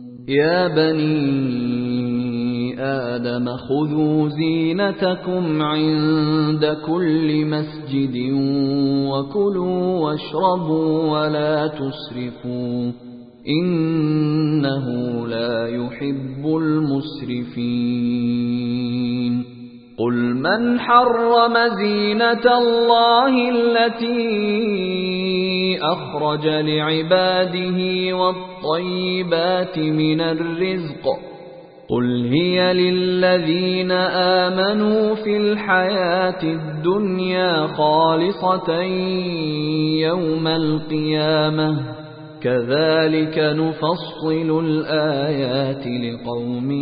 يا بني آدم خذوا زينتكم عند كل مسجد وكلوا واشربوا ولا تسرفوا إنه لا يحب المسرفين قل من حرم زينة الله التي أخرج لعباده والطيبات من الرزق قل هي للذين آمنوا في الحياة الدنيا خالصة يوم القيامة كذلك نفصل الآيات لقوم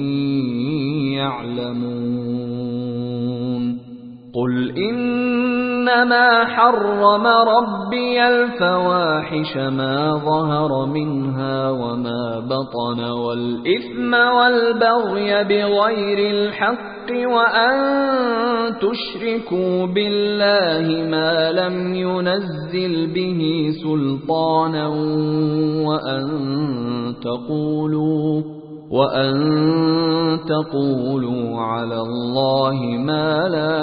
يعلمون قل إنما حرم ربي الفواحش ما ظهر منها وما بطن والإثم والبغي بغير الحق وأن تشركوا بالله ما لم ينزل به سلطانا وأن تقولوا على الله ما لا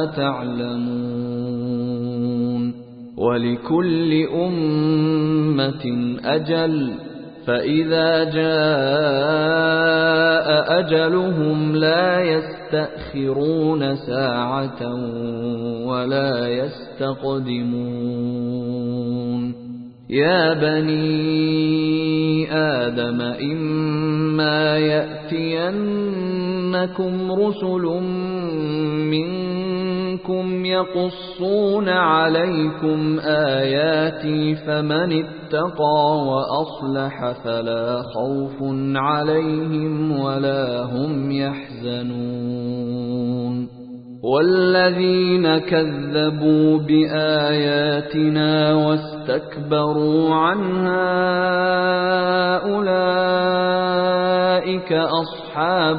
تعلمون ولكل أمة أجل فإذا جاء أجلهم لا يستأخرون ساعة ولا يستقدمون يا بني آدم إما يأتينكم رسل منكم يقصون عليكم آياتي فمن اتقى وأصلح فلا خوف عليهم ولا هم يحزنون والذين كذبوا بآياتنا واستكبروا عنها أولئك أصحاب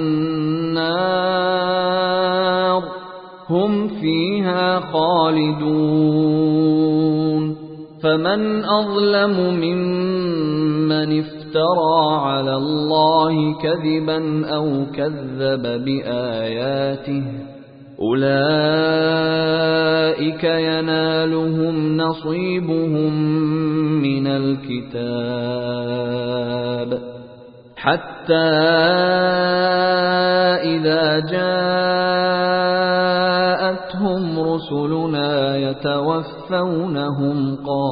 النار هم فيها خالدون فمن أظلم ممن افترى على الله كذبا أو كذب بآياته أولئك ينالهم نصيبهم من الكتاب حتى إذا جاءتهم رسلنا يتوفونهم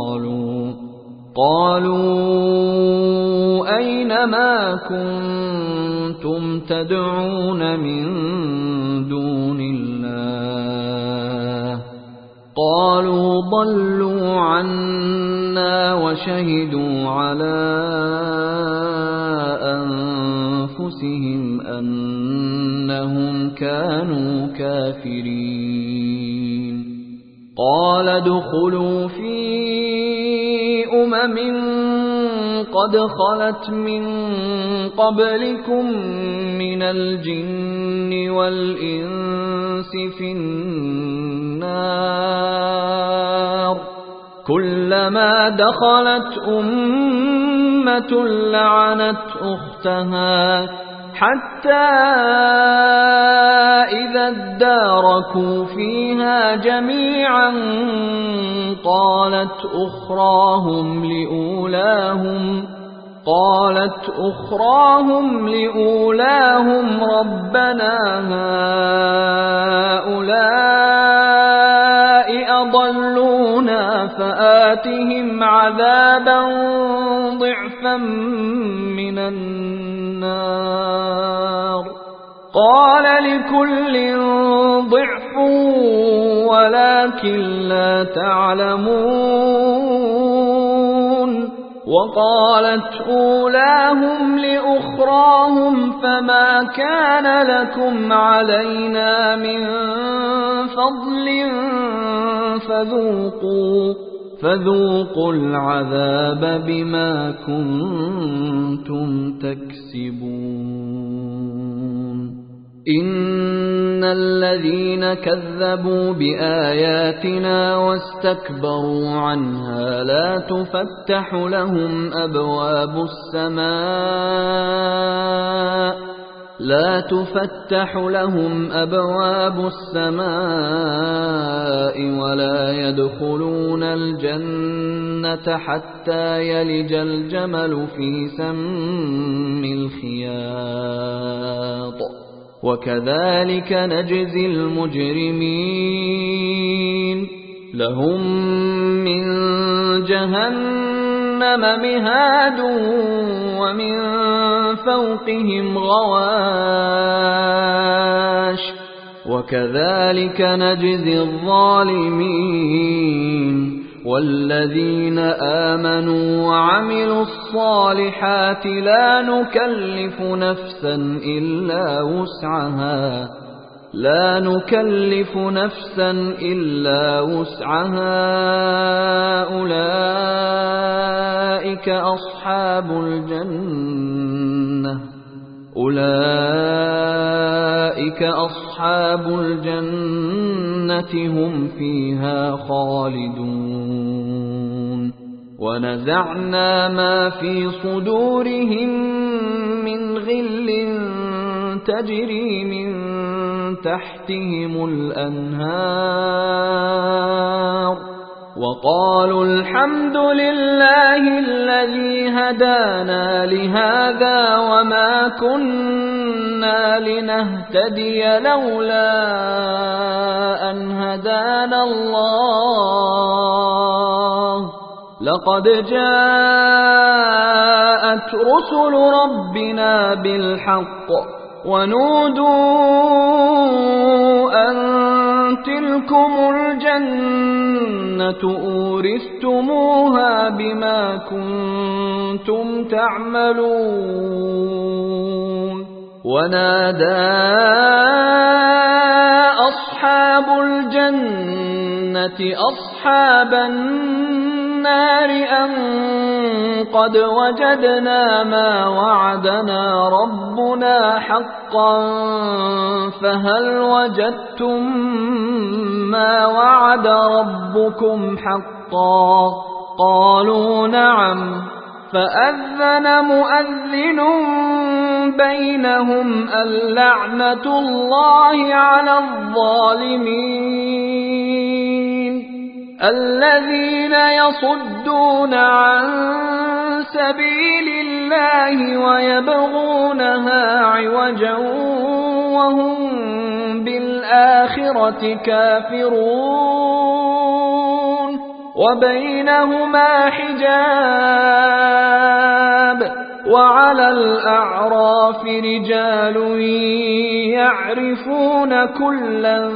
قالوا أين ما كنتم تدعون من دون الله قالوا ضلوا عنا وشهدوا على أنفسهم أنهم كانوا كافرين قال ادخلوا في قد خلت من قبلكم من الجن والإنس في النار كلما دخلت أمة لعنت أختها حتى إذا اداركوا فيها جميعا قالت أخراهم لأولاهم ربنا هؤلاء أضلونا فآتهم عذابا ضعفا من النار قال لكل ضعف ولكن لا تعلمون وقالت أولاهم لأخراهم فما كان لكم علينا من فضل فذوقوا العذاب بما كنتم تكسبون إن الذين كذبوا بآياتنا واستكبروا عنها لا تفتح لهم أبواب السماء لا تفتح لهم أبواب السماء ولا يدخلون الجنة حتى يلج الجمل في سم الخياط وكذلك نجزي المجرمين لهم من جهنم مهاد ومن فوقهم غواش وكذلك نجزي الظالمين والذين آمنوا وعملوا الصالحات لا نكلف نفسا إلا وسعها أولئك أصحاب الجنة هم فيها خالدون ونزعنا ما في صدورهم من غل تجري من تحتهم الأنهار وقالوا الحمد لله الذي هدانا لهذا وما كنا لنهتدي لولا أن هدانا الله لقد جاءت رسل ربنا بالحق ونودوا أن تلكم الجنة أورثتموها بما كنتم تعملون ونادى أصحاب الجنة أصحاب النار أن قد وجدنا ما وعدنا ربنا حقا فهل وجدتم ما وعد ربكم حقا قالوا نعم فأذن مؤذن بينهم اللعنة الله على الظالمين الذين يصدون عن سبيل الله ويبغونها عوجا وهم بالآخرة كافرون وبينهما حجاب وعلى الأعراف رجال يعرفون كلا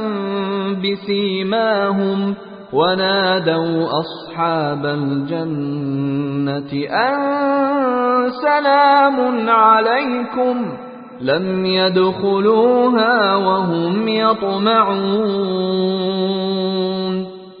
بسيماهم ونادوا أصحاب الجنة أن سلام عليكم لم يدخلوها وهم يطمعون